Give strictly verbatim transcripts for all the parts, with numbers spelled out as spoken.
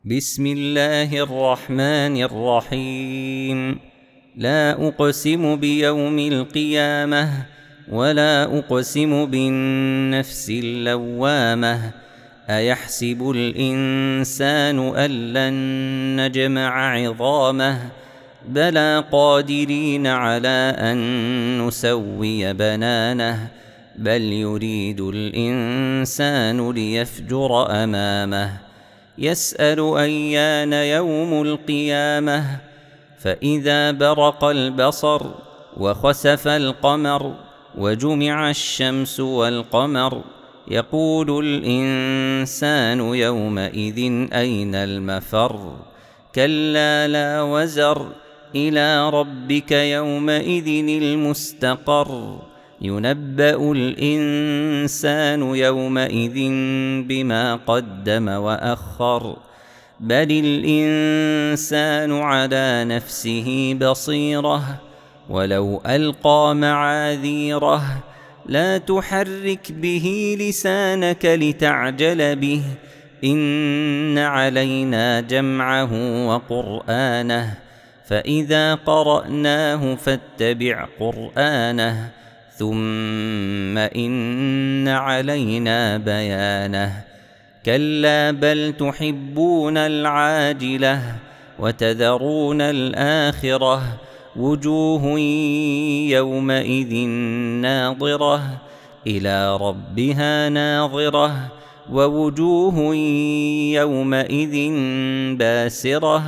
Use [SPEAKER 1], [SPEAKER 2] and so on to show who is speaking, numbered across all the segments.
[SPEAKER 1] بسم الله الرحمن الرحيم. لا أقسم بيوم القيامة ولا أقسم بالنفس اللوامة. أيحسب الإنسان أن لن نجمع عظامه بلى قادرين على أن نسوي بنانه بل يريد الإنسان ليفجر أمامه يسأل أيان يوم القيامة فإذا برق البصر وخسف القمر وجمع الشمس والقمر يقول الإنسان يومئذ أين المفر كلا لا وزر إلى ربك يومئذ المستقر ينبأ الإنسان يومئذ بما قدم وأخر بل الإنسان على نفسه بصيرة ولو ألقى معاذيره لا تحرك به لسانك لتعجل به إن علينا جمعه وقرآنه فإذا قرأناه فاتبع قرآنه ثم إن علينا بيانه كلا بل تحبون العاجلة وتذرون الآخرة وجوه يومئذ ناظرة إلى ربها ناظرة ووجوه يومئذ باسرة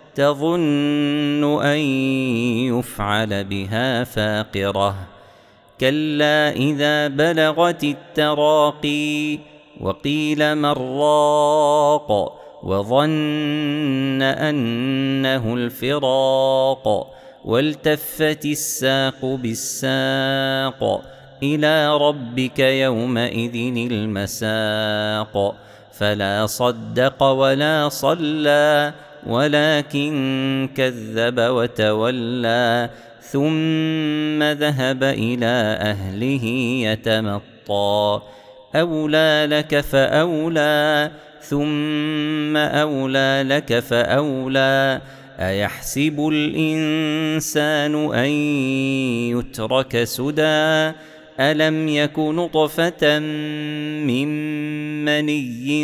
[SPEAKER 1] تظن أن يفعل بها فاقرة كلا إذا بلغت التراقي وقيل من راق وظن أنه الفراق والتفت الساق بالساق إلى ربك يومئذ المساق فلا صدق ولا صلى ولكن كذب وتولى ثم ذهب إلى أهله يتمطى أولى لك فأولى ثم أولى لك فأولى أيحسب الإنسان أن يترك سدى ألم يك نطفة من مني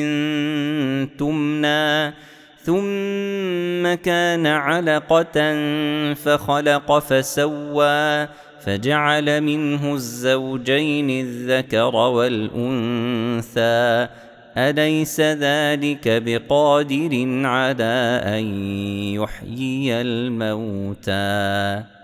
[SPEAKER 1] تمنى ثم كان علقة فخلق فسوى فجعل منه الزوجين الذكر والأنثى أليس ذلك بقادر على أن يحيي الموتى